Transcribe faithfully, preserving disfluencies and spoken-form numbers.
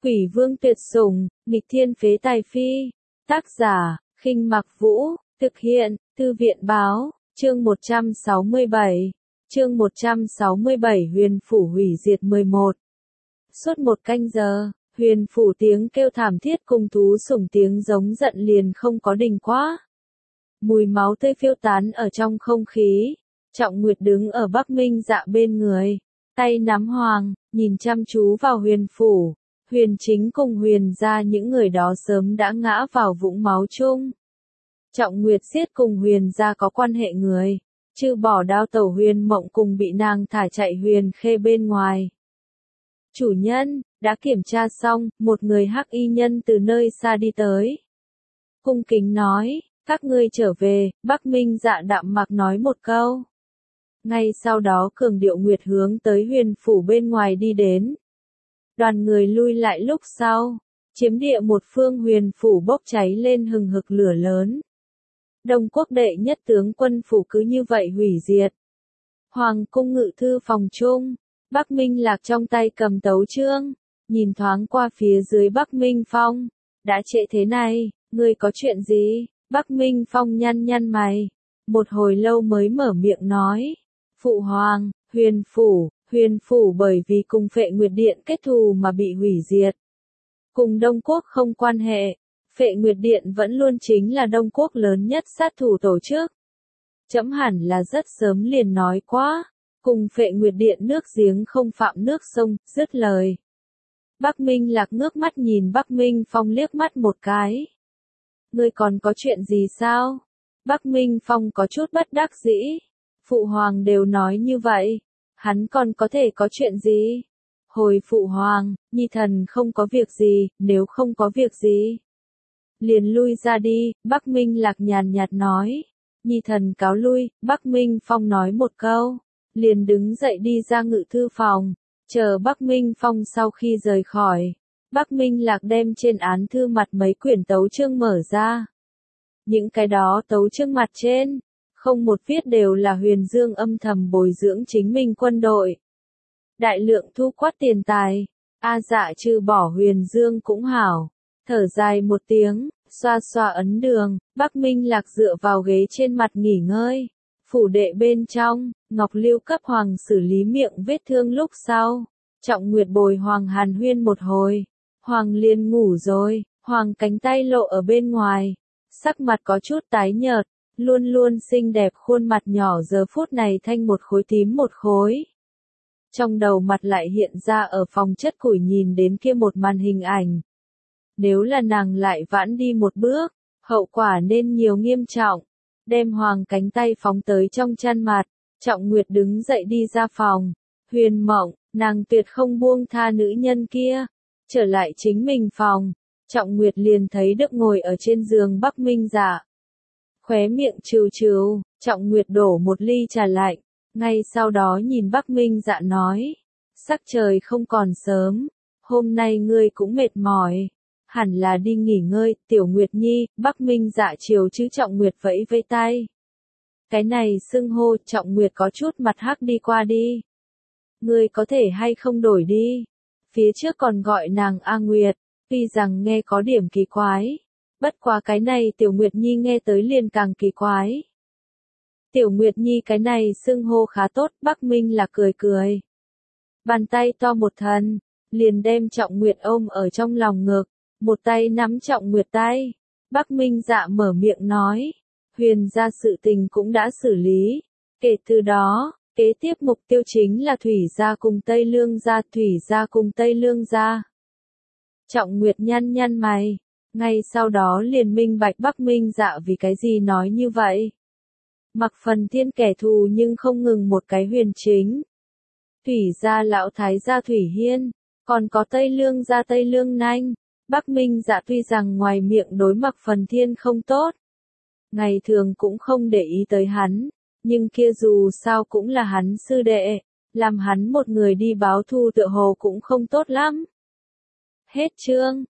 Quỷ vương tuyệt sủng, nghịch thiên phế tài phi. Tác giả, Khinh Mặc Vũ, thực hiện, Thư viện báo, chương một trăm sáu mươi bảy. Chương một trăm sáu mươi bảy Huyền phủ hủy diệt mười một. Suốt một canh giờ, Huyền phủ tiếng kêu thảm thiết cùng thú sủng tiếng giống giận liền không có đình quá. Mùi máu tươi phiêu tán ở trong không khí. Trọng Nguyệt đứng ở Bắc Minh Dạ bên người, tay nắm hoàng, nhìn chăm chú vào Huyền phủ. Huyền chính cùng Huyền gia những người đó sớm đã ngã vào vũng máu chung. Trọng Nguyệt giết cùng Huyền gia có quan hệ người, trừ bỏ đao tẩu Huyền Mộng cùng bị nàng thả chạy Huyền Khê bên ngoài. Chủ nhân, đã kiểm tra xong, một người hắc y nhân từ nơi xa đi tới. Cung kính nói, các ngươi trở về, Bắc Minh Dạ đạm mặc nói một câu. Ngay sau đó cường điệu Nguyệt hướng tới Huyền phủ bên ngoài đi đến. Đoàn người lui lại lúc sau, chiếm địa một phương Huyền phủ bốc cháy lên hừng hực lửa lớn. Đông quốc đệ nhất tướng quân phủ cứ như vậy hủy diệt. Hoàng cung ngự thư phòng chung, Bắc Minh Lạc trong tay cầm tấu chương, nhìn thoáng qua phía dưới Bắc Minh Phong, đã trễ thế này, ngươi có chuyện gì? Bắc Minh Phong nhăn nhăn mày, một hồi lâu mới mở miệng nói, phụ hoàng, Huyền phủ, Huyền phủ bởi vì cùng Phệ Nguyệt Điện kết thù mà bị hủy diệt. Cùng Đông Quốc không quan hệ, Phệ Nguyệt Điện vẫn luôn chính là Đông Quốc lớn nhất sát thủ tổ chức. Chấm hẳn là rất sớm liền nói quá, cùng Phệ Nguyệt Điện nước giếng không phạm nước sông, dứt lời. Bắc Minh Lạc ngước mắt nhìn Bắc Minh Phong liếc mắt một cái. Ngươi còn có chuyện gì sao? Bắc Minh Phong có chút bất đắc dĩ. Phụ hoàng đều nói như vậy, hắn còn có thể có chuyện gì? Hồi phụ hoàng, nhi thần không có việc gì, nếu không có việc gì, liền lui ra đi, Bắc Minh Lạc nhàn nhạt nói. Nhi thần cáo lui, Bắc Minh Phong nói một câu, liền đứng dậy đi ra ngự thư phòng, chờ Bắc Minh Phong sau khi rời khỏi. Bắc Minh Lạc đem trên án thư mặt mấy quyển tấu chương mở ra. Những cái đó tấu chương mặt trên, không một viết đều là Huyền Dương âm thầm bồi dưỡng chính mình quân đội. Đại lượng thu quát tiền tài, A Dạ trừ bỏ Huyền Dương cũng hảo. Thở dài một tiếng, xoa xoa ấn đường, Bắc Minh Lạc dựa vào ghế trên mặt nghỉ ngơi. Phủ đệ bên trong, Ngọc Lưu cấp hoàng xử lý miệng vết thương lúc sau. Trọng Nguyệt bồi hoàng hàn huyên một hồi. Hoàng liền ngủ rồi, hoàng cánh tay lộ ở bên ngoài. Sắc mặt có chút tái nhợt, luôn luôn xinh đẹp khuôn mặt nhỏ giờ phút này thanh một khối tím một khối. Trong đầu mặt lại hiện ra ở phòng chất củi nhìn đến kia một màn hình ảnh. Nếu là nàng lại vãn đi một bước, hậu quả nên nhiều nghiêm trọng. Đem hoàng cánh tay phóng tới trong chăn mặt, Trọng Nguyệt đứng dậy đi ra phòng. Huyền Mộng, nàng tuyệt không buông tha nữ nhân kia. Trở lại chính mình phòng, Trọng Nguyệt liền thấy Đức ngồi ở trên giường Bắc Minh Dạ. Khóe miệng trừ trừ, Trọng Nguyệt đổ một ly trà lạnh, ngay sau đó nhìn Bắc Minh Dạ nói. Sắc trời không còn sớm, hôm nay ngươi cũng mệt mỏi. Hẳn là đi nghỉ ngơi, Tiểu Nguyệt Nhi. Bắc Minh Dạ chiều chứ Trọng Nguyệt vẫy vẫy tay. Cái này xưng hô, Trọng Nguyệt có chút mặt hắc đi qua đi. Ngươi có thể hay không đổi đi. Phía trước còn gọi nàng A Nguyệt, tuy rằng nghe có điểm kỳ quái. Bất quá cái này Tiểu Nguyệt Nhi nghe tới liền càng kỳ quái. Tiểu Nguyệt Nhi cái này xưng hô khá tốt, Bắc Minh là cười cười. Bàn tay to một thần, liền đem Trọng Nguyệt ôm ở trong lòng ngực, một tay nắm Trọng Nguyệt tay. Bắc Minh Dạ mở miệng nói, Huyền gia sự tình cũng đã xử lý. Kể từ đó, kế tiếp mục tiêu chính là Thủy gia cùng Tây Lương gia, Thủy gia cùng Tây Lương gia. Trọng Nguyệt nhăn nhăn mày, ngay sau đó liền minh bạch Bắc Minh Dạ vì cái gì nói như vậy. Mặc Phần Thiên kẻ thù nhưng không ngừng một cái Huyền chính. Thủy gia lão thái gia Thủy Hiên, còn có Tây Lương gia Tây Lương Nanh. Bắc Minh Dạ tuy rằng ngoài miệng đối Mặc Phần Thiên không tốt, ngày thường cũng không để ý tới hắn, nhưng kia dù sao cũng là hắn sư đệ, làm hắn một người đi báo thù tựa hồ cũng không tốt lắm. Hết chương.